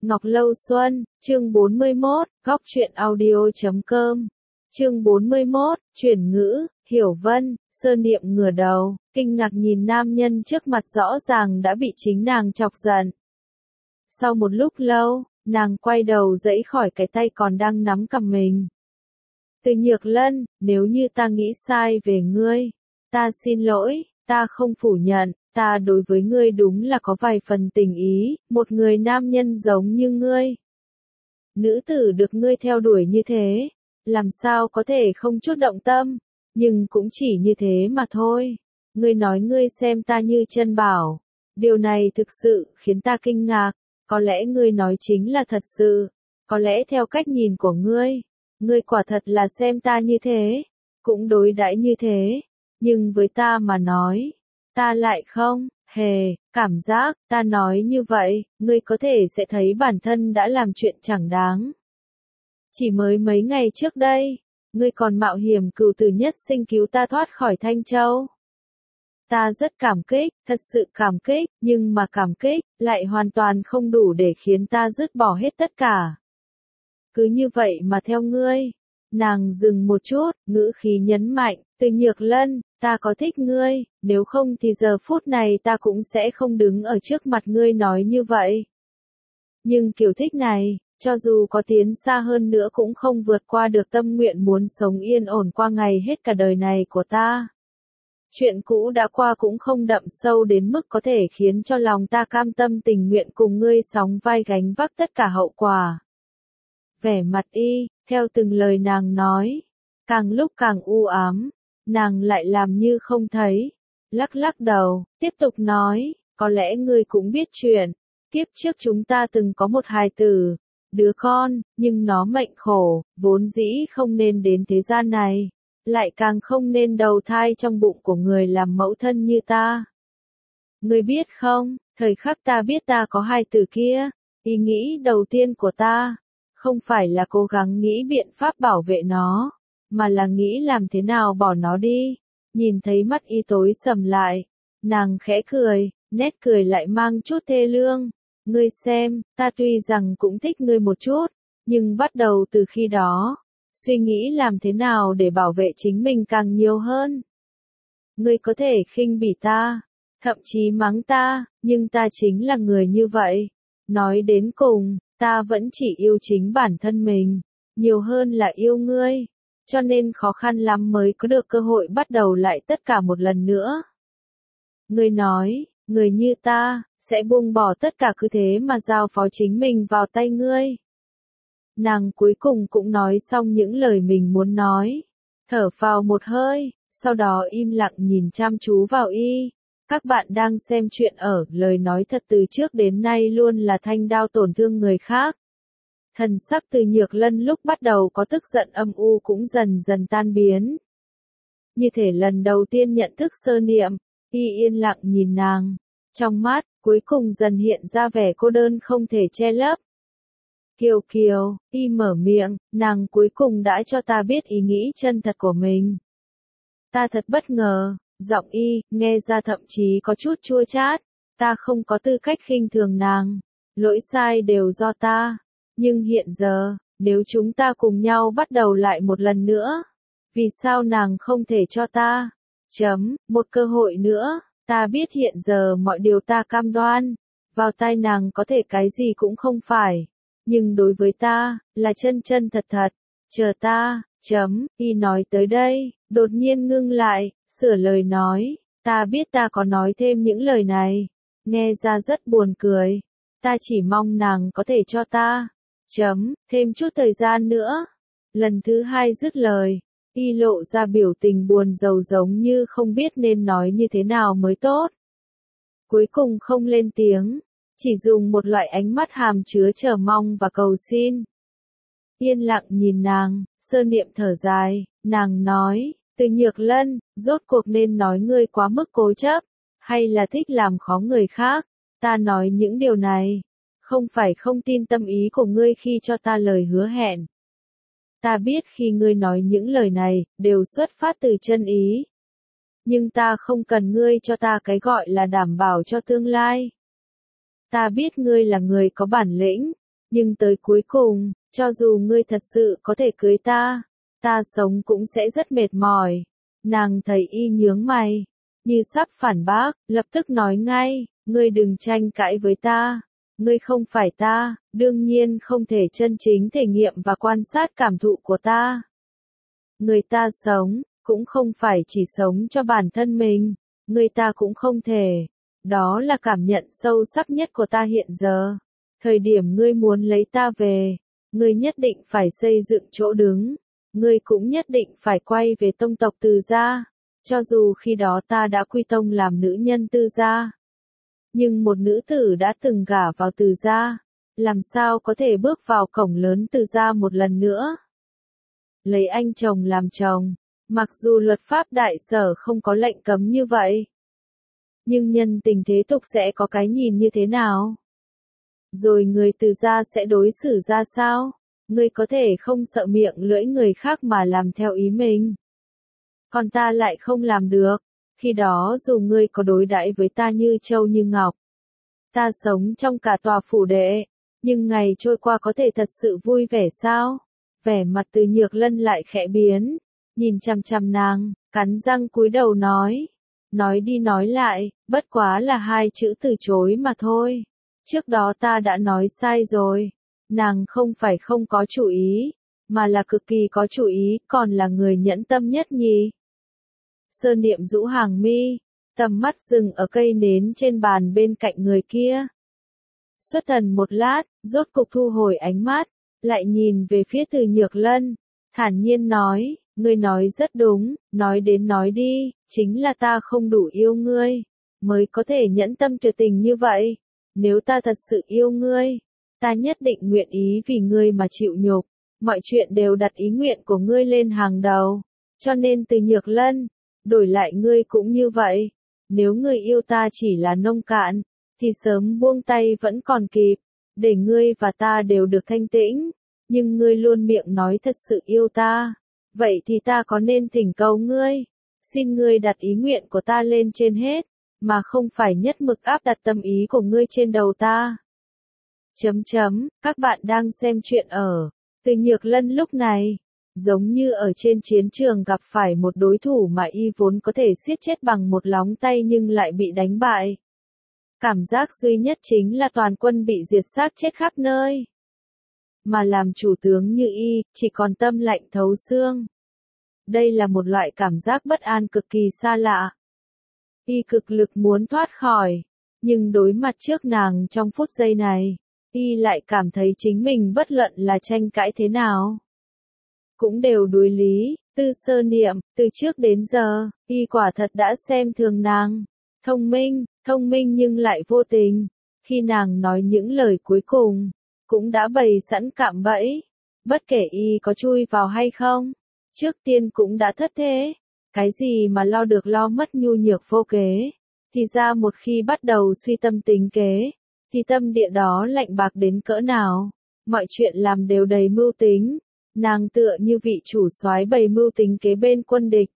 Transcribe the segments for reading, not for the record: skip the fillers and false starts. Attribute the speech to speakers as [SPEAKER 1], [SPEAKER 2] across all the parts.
[SPEAKER 1] Ngọc Lâu Xuân, chương 41, góc truyện audio.com. Chương 41, chuyển ngữ, Hiểu Vân, Sơ Niệm ngửa đầu, kinh ngạc nhìn nam nhân trước mặt rõ ràng đã bị chính nàng chọc giận. Sau một lúc lâu, nàng quay đầu giãy khỏi cái tay còn đang nắm cầm mình. Từ Nhược Lân, nếu như ta nghĩ sai về ngươi, ta xin lỗi, ta không phủ nhận. Ta đối với ngươi đúng là có vài phần tình ý, một người nam nhân giống như ngươi. Nữ tử được ngươi theo đuổi như thế, làm sao có thể không chút động tâm, nhưng cũng chỉ như thế mà thôi. Ngươi nói ngươi xem ta như chân bảo, điều này thực sự khiến ta kinh ngạc, có lẽ ngươi nói chính là thật sự, có lẽ theo cách nhìn của ngươi quả thật là xem ta như thế, cũng đối đãi như thế, nhưng với ta mà nói, ta lại không hề cảm giác, ta nói như vậy, ngươi có thể sẽ thấy bản thân đã làm chuyện chẳng đáng. Chỉ mới mấy ngày trước đây, ngươi còn mạo hiểm cửu tử nhất sinh cứu ta thoát khỏi Thanh Châu. Ta rất cảm kích, thật sự cảm kích, nhưng mà cảm kích lại hoàn toàn không đủ để khiến ta dứt bỏ hết tất cả. Cứ như vậy mà theo ngươi. Nàng dừng một chút, ngữ khí nhấn mạnh, Từ Nhược Lân, ta có thích ngươi, nếu không thì giờ phút này ta cũng sẽ không đứng ở trước mặt ngươi nói như vậy. Nhưng kiểu thích này, cho dù có tiến xa hơn nữa cũng không vượt qua được tâm nguyện muốn sống yên ổn qua ngày hết cả đời này của ta. Chuyện cũ đã qua cũng không đậm sâu đến mức có thể khiến cho lòng ta cam tâm tình nguyện cùng ngươi sóng vai gánh vác tất cả hậu quả. Vẻ mặt y, theo từng lời nàng nói, càng lúc càng u ám, nàng lại làm như không thấy, lắc lắc đầu, tiếp tục nói, có lẽ ngươi cũng biết chuyện, kiếp trước chúng ta từng có một hài tử, đứa con, nhưng nó mệnh khổ, vốn dĩ không nên đến thế gian này, lại càng không nên đầu thai trong bụng của người làm mẫu thân như ta. Ngươi biết không, thời khắc ta biết ta có hài tử kia, ý nghĩ đầu tiên của ta, không phải là cố gắng nghĩ biện pháp bảo vệ nó, mà là nghĩ làm thế nào bỏ nó đi. Nhìn thấy mắt y tối sầm lại, nàng khẽ cười, nét cười lại mang chút thê lương. Ngươi xem, ta tuy rằng cũng thích ngươi một chút, nhưng bắt đầu từ khi đó, suy nghĩ làm thế nào để bảo vệ chính mình càng nhiều hơn. Ngươi có thể khinh bỉ ta, thậm chí mắng ta, nhưng ta chính là người như vậy. Nói đến cùng, ta vẫn chỉ yêu chính bản thân mình, nhiều hơn là yêu ngươi, cho nên khó khăn lắm mới có được cơ hội bắt đầu lại tất cả một lần nữa. Ngươi nói, người như ta, sẽ buông bỏ tất cả cứ thế mà giao phó chính mình vào tay ngươi. Nàng cuối cùng cũng nói xong những lời mình muốn nói, thở phào một hơi, sau đó im lặng nhìn chăm chú vào y. Các bạn đang xem chuyện ở, lời nói thật từ trước đến nay luôn là thanh đao tổn thương người khác. Thần sắc Từ Nhược Lân lúc bắt đầu có tức giận âm u cũng dần dần tan biến. Như thể lần đầu tiên nhận thức Sơ Niệm, y yên lặng nhìn nàng, trong mắt, cuối cùng dần hiện ra vẻ cô đơn không thể che lấp. Kiều Kiều, y mở miệng, nàng cuối cùng đã cho ta biết ý nghĩ chân thật của mình. Ta thật bất ngờ. Giọng y, nghe ra thậm chí có chút chua chát, ta không có tư cách khinh thường nàng, lỗi sai đều do ta, nhưng hiện giờ, nếu chúng ta cùng nhau bắt đầu lại một lần nữa, vì sao nàng không thể cho ta, một cơ hội nữa, ta biết hiện giờ mọi điều ta cam đoan, vào tai nàng có thể cái gì cũng không phải, nhưng đối với ta, là chân chân thật thật, chờ ta, y nói tới đây, đột nhiên ngưng lại. Sửa lời nói, ta biết ta có nói thêm những lời này, nghe ra rất buồn cười, ta chỉ mong nàng có thể cho ta, thêm chút thời gian nữa. Lần thứ hai dứt lời, y lộ ra biểu tình buồn rầu giống như không biết nên nói như thế nào mới tốt. Cuối cùng không lên tiếng, chỉ dùng một loại ánh mắt hàm chứa chờ mong và cầu xin. Yên lặng nhìn nàng, Sơ Niệm thở dài, nàng nói. Từ Nhược Lân, rốt cuộc nên nói ngươi quá mức cố chấp, hay là thích làm khó người khác, ta nói những điều này, không phải không tin tâm ý của ngươi khi cho ta lời hứa hẹn. Ta biết khi ngươi nói những lời này, đều xuất phát từ chân ý. Nhưng ta không cần ngươi cho ta cái gọi là đảm bảo cho tương lai. Ta biết ngươi là người có bản lĩnh, Nhưng tới cuối cùng, cho dù ngươi thật sự có thể cưới ta sống cũng sẽ rất mệt mỏi. Nàng thấy y nhướng mày, như sắp phản bác, lập tức nói ngay, ngươi đừng tranh cãi với ta. Ngươi không phải ta, đương nhiên không thể chân chính thể nghiệm và quan sát cảm thụ của ta. Người ta sống, cũng không phải chỉ sống cho bản thân mình, người ta cũng không thể. Đó là cảm nhận sâu sắc nhất của ta hiện giờ. Thời điểm ngươi muốn lấy ta về, ngươi nhất định phải xây dựng chỗ đứng. Ngươi cũng nhất định phải quay về tông tộc Từ gia. Cho dù khi đó ta đã quy tông làm nữ nhân Từ gia. Nhưng một nữ tử đã từng gả vào Từ gia, làm sao có thể bước vào cổng lớn Từ gia một lần nữa? Lấy anh chồng làm chồng, mặc dù luật pháp đại sở không có lệnh cấm như vậy. Nhưng nhân tình thế tục sẽ có cái nhìn như thế nào? Rồi người Từ gia sẽ đối xử ra sao? Ngươi có thể không sợ miệng lưỡi người khác mà làm theo ý mình. Còn ta lại không làm được. Khi đó dù ngươi có đối đãi với ta như châu như ngọc. Ta sống trong cả tòa phủ đệ. Nhưng ngày trôi qua có thể thật sự vui vẻ sao? Vẻ mặt Từ Nhược Lân lại khẽ biến. Nhìn chằm chằm nàng, cắn răng cúi đầu nói. Nói đi nói lại, bất quá là hai chữ từ chối mà thôi. Trước đó ta đã nói sai rồi. Nàng không phải không có chủ ý, mà là cực kỳ có chủ ý, còn là người nhẫn tâm nhất nhỉ. Sơ Niệm rũ hàng mi, tầm mắt dừng ở cây nến trên bàn bên cạnh người kia. Xuất thần một lát, rốt cục thu hồi ánh mắt, lại nhìn về phía Từ Nhược Lân, thản nhiên nói, ngươi nói rất đúng, nói đến nói đi, chính là ta không đủ yêu ngươi, mới có thể nhẫn tâm tuyệt tình như vậy. Nếu ta thật sự yêu ngươi, ta nhất định nguyện ý vì ngươi mà chịu nhục, mọi chuyện đều đặt ý nguyện của ngươi lên hàng đầu. Cho nên Từ Nhược Lân, đổi lại ngươi cũng như vậy. Nếu ngươi yêu ta chỉ là nông cạn, thì sớm buông tay vẫn còn kịp, để ngươi và ta đều được thanh tĩnh. Nhưng ngươi luôn miệng nói thật sự yêu ta, vậy thì ta có nên thỉnh cầu ngươi, xin ngươi đặt ý nguyện của ta lên trên hết, mà không phải nhất mực áp đặt tâm ý của ngươi trên đầu ta. Các bạn đang xem chuyện ở Từ Nhược Lân lúc này, giống như ở trên chiến trường gặp phải một đối thủ mà y vốn có thể siết chết bằng một lóng tay nhưng lại bị đánh bại. Cảm giác duy nhất chính là toàn quân bị diệt xác chết khắp nơi. Mà làm chủ tướng như y, chỉ còn tâm lạnh thấu xương. Đây là một loại cảm giác bất an cực kỳ xa lạ. Y cực lực muốn thoát khỏi, nhưng đối mặt trước nàng trong phút giây này, y lại cảm thấy chính mình bất luận là tranh cãi thế nào cũng đều đối lý. Sơ Niệm, từ trước đến giờ, y quả thật đã xem thường nàng. Thông minh nhưng lại vô tình. Khi nàng nói những lời cuối cùng, cũng đã bày sẵn cạm bẫy. Bất kể y có chui vào hay không, trước tiên cũng đã thất thế. Cái gì mà lo được lo mất nhu nhược vô kế, thì ra một khi bắt đầu suy tâm tính kế, thì tâm địa đó lạnh bạc đến cỡ nào. Mọi chuyện làm đều đầy mưu tính. Nàng tựa như vị chủ soái bày mưu tính kế bên quân địch.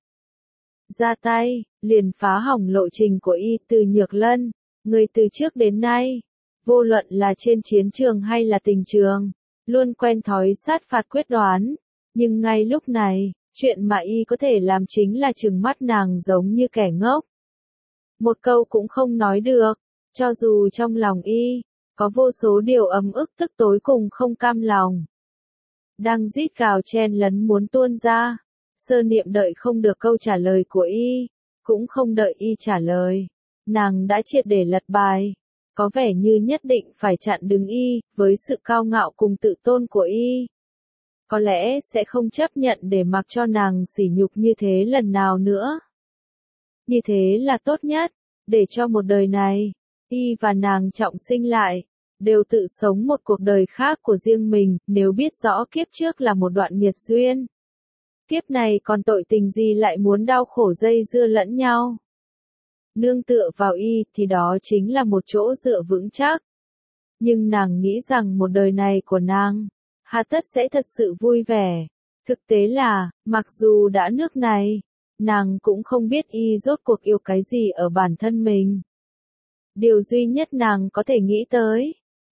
[SPEAKER 1] Ra tay, liền phá hỏng lộ trình của y. Từ Nhược Lân, người từ trước đến nay, vô luận là trên chiến trường hay là tình trường, luôn quen thói sát phạt quyết đoán. Nhưng ngay lúc này, chuyện mà y có thể làm chính là trừng mắt nàng giống như kẻ ngốc. Một câu cũng không nói được, cho dù trong lòng y, có vô số điều ấm ức tức tối cùng không cam lòng. Đang rít gào chen lấn muốn tuôn ra. Sơ Niệm đợi không được câu trả lời của y, cũng không đợi y trả lời. Nàng đã triệt để lật bài, có vẻ như nhất định phải chặn đứng y, với sự cao ngạo cùng tự tôn của y. Có lẽ sẽ không chấp nhận để mặc cho nàng sỉ nhục như thế lần nào nữa. Như thế là tốt nhất, để cho một đời này, y và nàng trọng sinh lại, đều tự sống một cuộc đời khác của riêng mình, nếu biết rõ kiếp trước là một đoạn nghiệt duyên. Kiếp này còn tội tình gì lại muốn đau khổ dây dưa lẫn nhau. Nương tựa vào y thì đó chính là một chỗ dựa vững chắc. Nhưng nàng nghĩ rằng một đời này của nàng, hà tất sẽ thật sự vui vẻ. Thực tế là, mặc dù đã nước này, nàng cũng không biết y rốt cuộc yêu cái gì ở bản thân mình. Điều duy nhất nàng có thể nghĩ tới,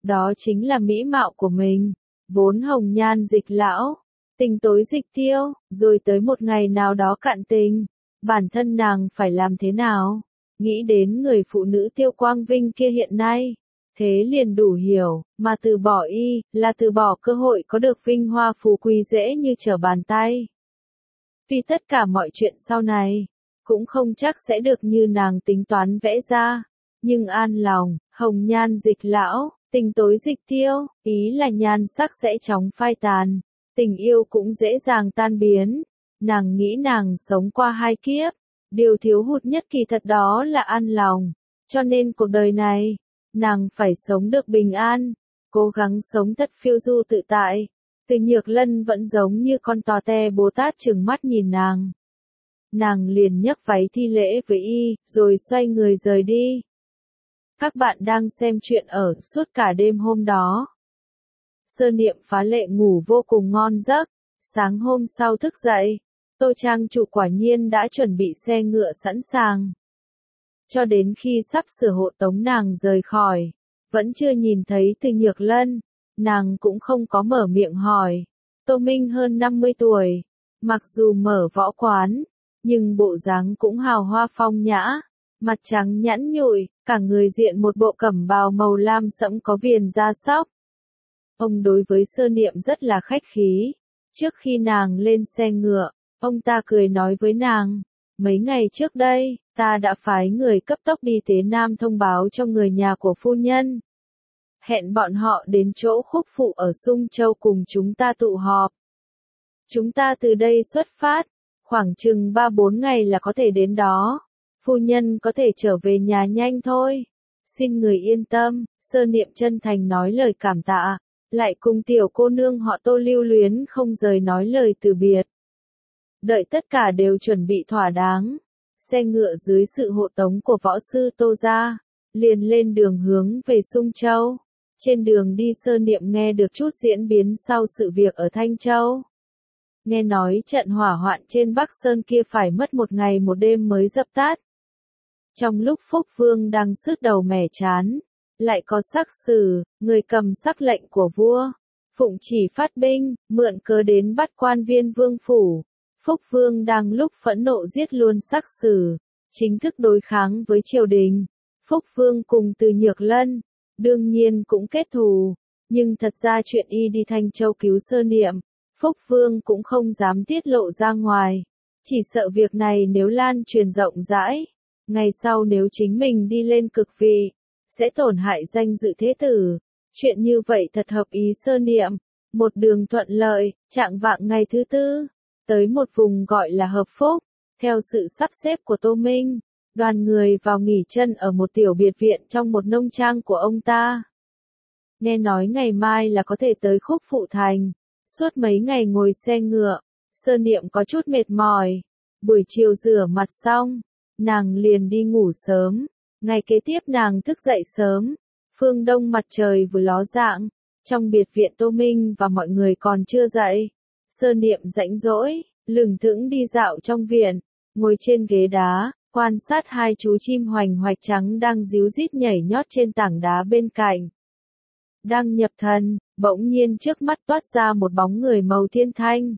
[SPEAKER 1] Đó chính là mỹ mạo của mình, vốn hồng nhan dịch lão, tình tối dịch tiêu, rồi tới một ngày nào đó cạn tình, bản thân nàng phải làm thế nào? Nghĩ đến người phụ nữ Tiêu Quang Vinh kia hiện nay, thế liền đủ hiểu, mà từ bỏ y, là từ bỏ cơ hội có được vinh hoa phú quý dễ như trở bàn tay. Vì tất cả mọi chuyện sau này, cũng không chắc sẽ được như nàng tính toán vẽ ra, nhưng an lòng, hồng nhan dịch lão, tình tối dịch tiêu, ý là nhan sắc sẽ chóng phai tàn, tình yêu cũng dễ dàng tan biến. Nàng nghĩ nàng sống qua 2 kiếp, điều thiếu hụt nhất kỳ thật đó là an lòng, cho nên cuộc đời này, nàng phải sống được bình an, cố gắng sống thật phiêu du tự tại. Từ Nhược Lân vẫn giống như con tò te Bồ Tát trừng mắt nhìn nàng. Nàng liền nhấc váy thi lễ với y, rồi xoay người rời đi. Các bạn đang xem chuyện ở suốt cả đêm hôm đó. Sơ Niệm phá lệ ngủ vô cùng ngon giấc. Sáng hôm sau thức dậy, Tô Trang chủ quả nhiên đã chuẩn bị xe ngựa sẵn sàng. Cho đến khi sắp sửa hộ tống nàng rời khỏi, vẫn chưa nhìn thấy Từ Nhược Lân, nàng cũng không có mở miệng hỏi. Tô Minh hơn 50 tuổi, mặc dù mở võ quán, nhưng bộ dáng cũng hào hoa phong nhã, mặt trắng nhẵn nhụi, cả người diện một bộ cẩm bào màu lam sẫm có viền da sóc. Ông đối với Sơ Niệm rất là khách khí. Trước khi nàng lên xe ngựa, ông ta cười nói với nàng, mấy ngày trước đây, ta đã phái người cấp tốc đi Tế Nam thông báo cho người nhà của phu nhân. Hẹn bọn họ đến chỗ Khúc Phụ ở Sung Châu cùng chúng ta tụ họp. Chúng ta từ đây xuất phát, khoảng chừng 3-4 ngày là có thể đến đó. Phu nhân có thể trở về nhà nhanh thôi. Xin người yên tâm, Sơ Niệm chân thành nói lời cảm tạ, lại cùng tiểu cô nương họ Tô lưu luyến không rời nói lời từ biệt. Đợi tất cả đều chuẩn bị thỏa đáng, xe ngựa dưới sự hộ tống của võ sư Tô gia, liền lên đường hướng về Sung Châu. Trên đường đi Sơ Niệm nghe được chút diễn biến sau sự việc ở Thanh Châu. Nghe nói trận hỏa hoạn trên Bắc Sơn kia phải mất 1 ngày 1 đêm mới dập tắt. Trong lúc Phúc Vương đang sứt đầu mẻ chán, lại có sắc sử, người cầm sắc lệnh của vua, phụng chỉ phát binh, mượn cớ đến bắt quan viên vương phủ. Phúc Vương đang lúc phẫn nộ giết luôn sắc sử, chính thức đối kháng với triều đình. Phúc Vương cùng Từ Nhược Lân, đương nhiên cũng kết thù, nhưng thật ra chuyện y đi Thanh Châu cứu Sơ Niệm, Phúc Vương cũng không dám tiết lộ ra ngoài, chỉ sợ việc này nếu lan truyền rộng rãi, ngày sau nếu chính mình đi lên cực vị, sẽ tổn hại danh dự thế tử. Chuyện như vậy thật hợp ý Sơ Niệm, một đường thuận lợi, trạng vạng ngày thứ 4, tới một vùng gọi là Hợp Phúc, theo sự sắp xếp của Tô Minh, đoàn người vào nghỉ chân ở một tiểu biệt viện trong một nông trang của ông ta. Nghe nói ngày mai là có thể tới Khúc Phụ Thành, suốt mấy ngày ngồi xe ngựa, Sơ Niệm có chút mệt mỏi. Buổi chiều rửa mặt xong, nàng liền đi ngủ sớm. Ngày kế tiếp nàng thức dậy sớm, phương đông mặt trời vừa ló dạng, trong biệt viện Tô Minh và mọi người còn chưa dậy. Sơ Niệm rãnh rỗi, lững thững đi dạo trong viện, ngồi trên ghế đá, quan sát 2 chú chim hoành hoạch trắng đang ríu rít nhảy nhót trên tảng đá bên cạnh. Đang nhập thần, bỗng nhiên trước mắt toát ra một bóng người màu thiên thanh.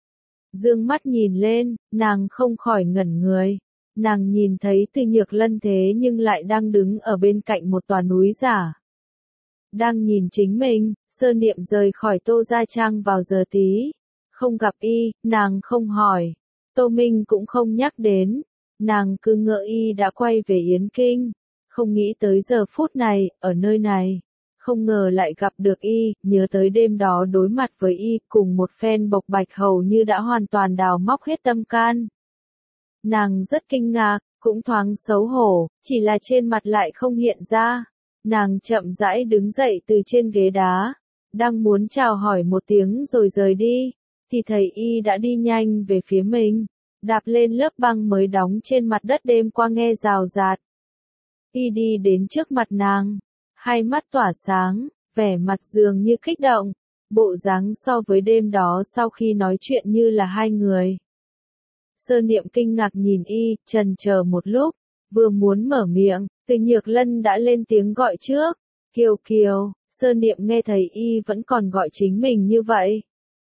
[SPEAKER 1] Dương mắt nhìn lên, nàng không khỏi ngẩn người. Nàng nhìn thấy Từ Nhược Lân thế nhưng lại đang đứng ở bên cạnh một tòa núi giả. Đang nhìn chính mình, Sơ Niệm rời khỏi Tô Gia Trang vào giờ tí. Không gặp y, nàng không hỏi. Tô Minh cũng không nhắc đến. Nàng cứ ngỡ y đã quay về Yến Kinh. Không nghĩ tới giờ phút này, ở nơi này. Không ngờ lại gặp được y, nhớ tới đêm đó đối mặt với y cùng một phen bộc bạch hầu như đã hoàn toàn đào móc hết tâm can. Nàng rất kinh ngạc, cũng thoáng xấu hổ, chỉ là trên mặt lại không hiện ra. Nàng chậm rãi đứng dậy từ trên ghế đá, đang muốn chào hỏi một tiếng rồi rời đi, thì thấy y đã đi nhanh về phía mình, đạp lên lớp băng mới đóng trên mặt đất đêm qua nghe rào rạt. Y đi đến trước mặt nàng, hai mắt tỏa sáng, vẻ mặt dường như kích động, bộ dáng so với đêm đó sau khi nói chuyện như là 2 người. Sơ Niệm kinh ngạc nhìn y, chần chờ một lúc, vừa muốn mở miệng, Từ Nhược Lân đã lên tiếng gọi trước, Kiều Kiều. Sơ Niệm nghe thấy y vẫn còn gọi chính mình như vậy.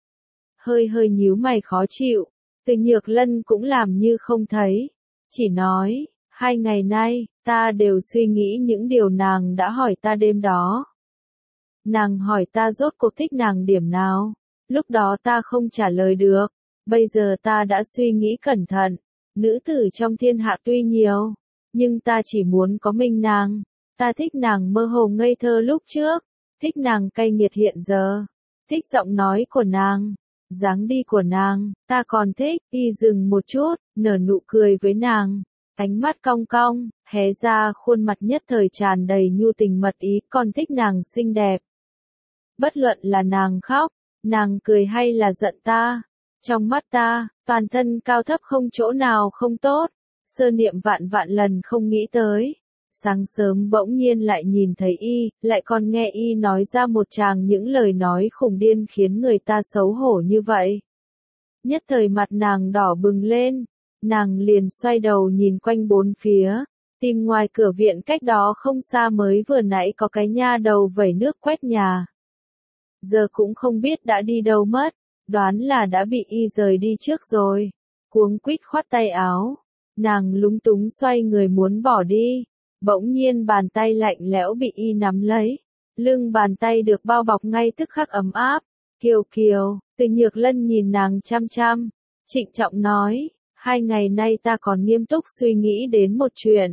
[SPEAKER 1] Hơi hơi nhíu mày khó chịu, Từ Nhược Lân cũng làm như không thấy. Chỉ nói, 2 ngày nay, ta đều suy nghĩ những điều nàng đã hỏi ta đêm đó. Nàng hỏi ta rốt cuộc thích nàng điểm nào, lúc đó ta không trả lời được, bây giờ ta đã suy nghĩ cẩn thận, nữ tử trong thiên hạ tuy nhiều, nhưng ta chỉ muốn có mình nàng, ta thích nàng mơ hồ ngây thơ lúc trước, thích nàng cay nghiệt hiện giờ, thích giọng nói của nàng, dáng đi của nàng, ta còn thích, y dừng một chút, nở nụ cười với nàng. Ánh mắt cong cong, hé ra khuôn mặt nhất thời tràn đầy nhu tình mật ý, còn thích nàng xinh đẹp. Bất luận là nàng khóc, nàng cười hay là giận ta, trong mắt ta, toàn thân cao thấp không chỗ nào không tốt. Sơ Niệm vạn vạn lần không nghĩ tới. Sáng sớm bỗng nhiên lại nhìn thấy y, lại còn nghe y nói ra một tràng những lời nói khủng điên khiến người ta xấu hổ như vậy. Nhất thời mặt nàng đỏ bừng lên. Nàng liền xoay đầu nhìn quanh bốn phía, tìm ngoài cửa viện cách đó không xa mới vừa nãy có cái nha đầu vẩy nước quét nhà. Giờ cũng không biết đã đi đâu mất, đoán là đã bị y rời đi trước rồi. Cuống quýt khoát tay áo, nàng lúng túng xoay người muốn bỏ đi, bỗng nhiên bàn tay lạnh lẽo bị y nắm lấy. Lưng bàn tay được bao bọc ngay tức khắc ấm áp. Kiều Kiều, Từ Nhược Lân nhìn nàng chăm chăm, trịnh trọng nói. 2 ngày nay ta còn nghiêm túc suy nghĩ đến một chuyện.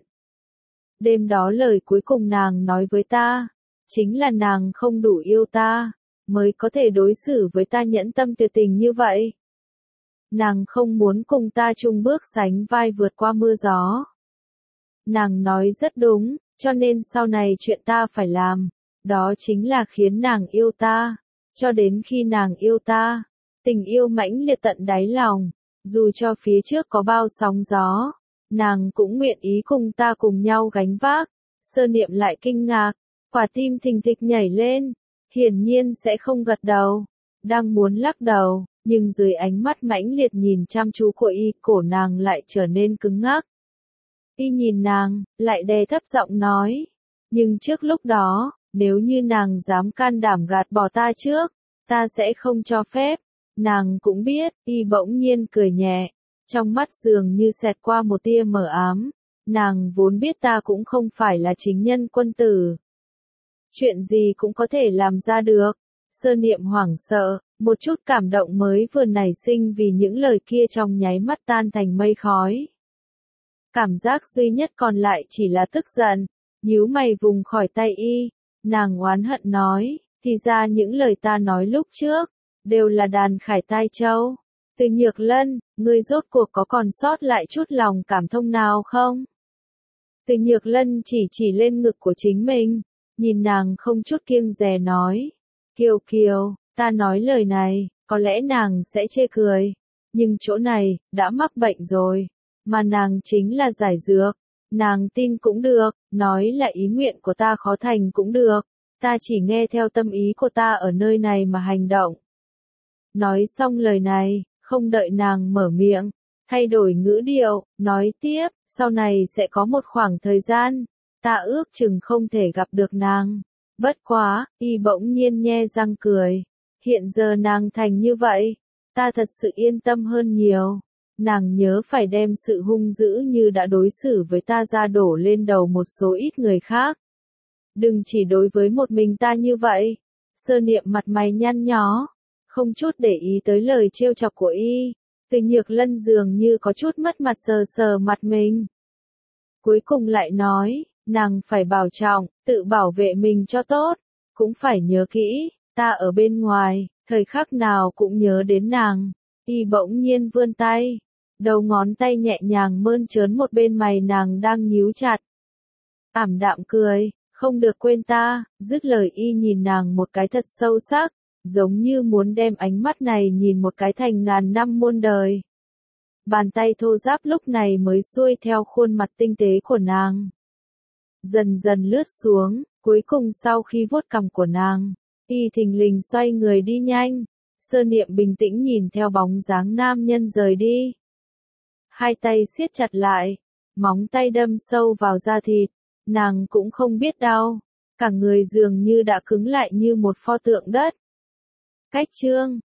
[SPEAKER 1] Đêm đó lời cuối cùng nàng nói với ta, chính là nàng không đủ yêu ta, mới có thể đối xử với ta nhẫn tâm tuyệt tình như vậy. Nàng không muốn cùng ta chung bước sánh vai vượt qua mưa gió. Nàng nói rất đúng, cho nên sau này chuyện ta phải làm, đó chính là khiến nàng yêu ta, cho đến khi nàng yêu ta, tình yêu mãnh liệt tận đáy lòng. Dù cho phía trước có bao sóng gió, nàng cũng nguyện ý cùng ta cùng nhau gánh vác. Sơ Niệm lại kinh ngạc, quả tim thình thịch nhảy lên, hiển nhiên sẽ không gật đầu, đang muốn lắc đầu, nhưng dưới ánh mắt mãnh liệt nhìn chăm chú của y, cổ nàng lại trở nên cứng ngắc. Y nhìn nàng, lại đè thấp giọng nói, nhưng trước lúc đó, nếu như nàng dám can đảm gạt bỏ ta trước, ta sẽ không cho phép. Nàng cũng biết, y bỗng nhiên cười nhẹ, trong mắt dường như xẹt qua một tia mờ ám, nàng vốn biết ta cũng không phải là chính nhân quân tử. Chuyện gì cũng có thể làm ra được. Sơ Niệm hoảng sợ, một chút cảm động mới vừa nảy sinh vì những lời kia trong nháy mắt tan thành mây khói. Cảm giác duy nhất còn lại chỉ là tức giận, nhíu mày vùng khỏi tay y, nàng oán hận nói, thì ra những lời ta nói lúc trước, đều là đàn khải tai châu. Từ Nhược Lân, ngươi rốt cuộc có còn sót lại chút lòng cảm thông nào không? Từ Nhược Lân chỉ lên ngực của chính mình, nhìn nàng không chút kiêng dè nói. Kiều Kiều, ta nói lời này, có lẽ nàng sẽ chê cười, nhưng chỗ này, đã mắc bệnh rồi, mà nàng chính là giải dược, nàng tin cũng được, nói là ý nguyện của ta khó thành cũng được, ta chỉ nghe theo tâm ý của ta ở nơi này mà hành động. Nói xong lời này, không đợi nàng mở miệng, thay đổi ngữ điệu, nói tiếp, sau này sẽ có một khoảng thời gian, ta ước chừng không thể gặp được nàng. Bất quá, y bỗng nhiên nhe răng cười, hiện giờ nàng thành như vậy, ta thật sự yên tâm hơn nhiều. Nàng nhớ phải đem sự hung dữ như đã đối xử với ta ra đổ lên đầu một số ít người khác. Đừng chỉ đối với một mình ta như vậy. Sơ Niệm mặt mày nhăn nhó, không chút để ý tới lời trêu chọc của y. Từ Nhược Lân dường như có chút mất mặt sờ sờ mặt mình. Cuối cùng lại nói, nàng phải bảo trọng, tự bảo vệ mình cho tốt, cũng phải nhớ kỹ, ta ở bên ngoài, thời khắc nào cũng nhớ đến nàng. Y bỗng nhiên vươn tay, đầu ngón tay nhẹ nhàng mơn trớn một bên mày nàng đang nhíu chặt. Ảm đạm cười, không được quên ta, dứt lời y nhìn nàng một cái thật sâu sắc, giống như muốn đem ánh mắt này nhìn một cái thành ngàn năm muôn đời. Bàn tay thô ráp lúc này mới xuôi theo khuôn mặt tinh tế của nàng. Dần dần lướt xuống, cuối cùng sau khi vuốt cằm của nàng, y thình lình xoay người đi nhanh. Sơ Niệm bình tĩnh nhìn theo bóng dáng nam nhân rời đi. Hai tay siết chặt lại, móng tay đâm sâu vào da thịt, nàng cũng không biết đau. cả người dường như đã cứng lại như một pho tượng đất. Cách chương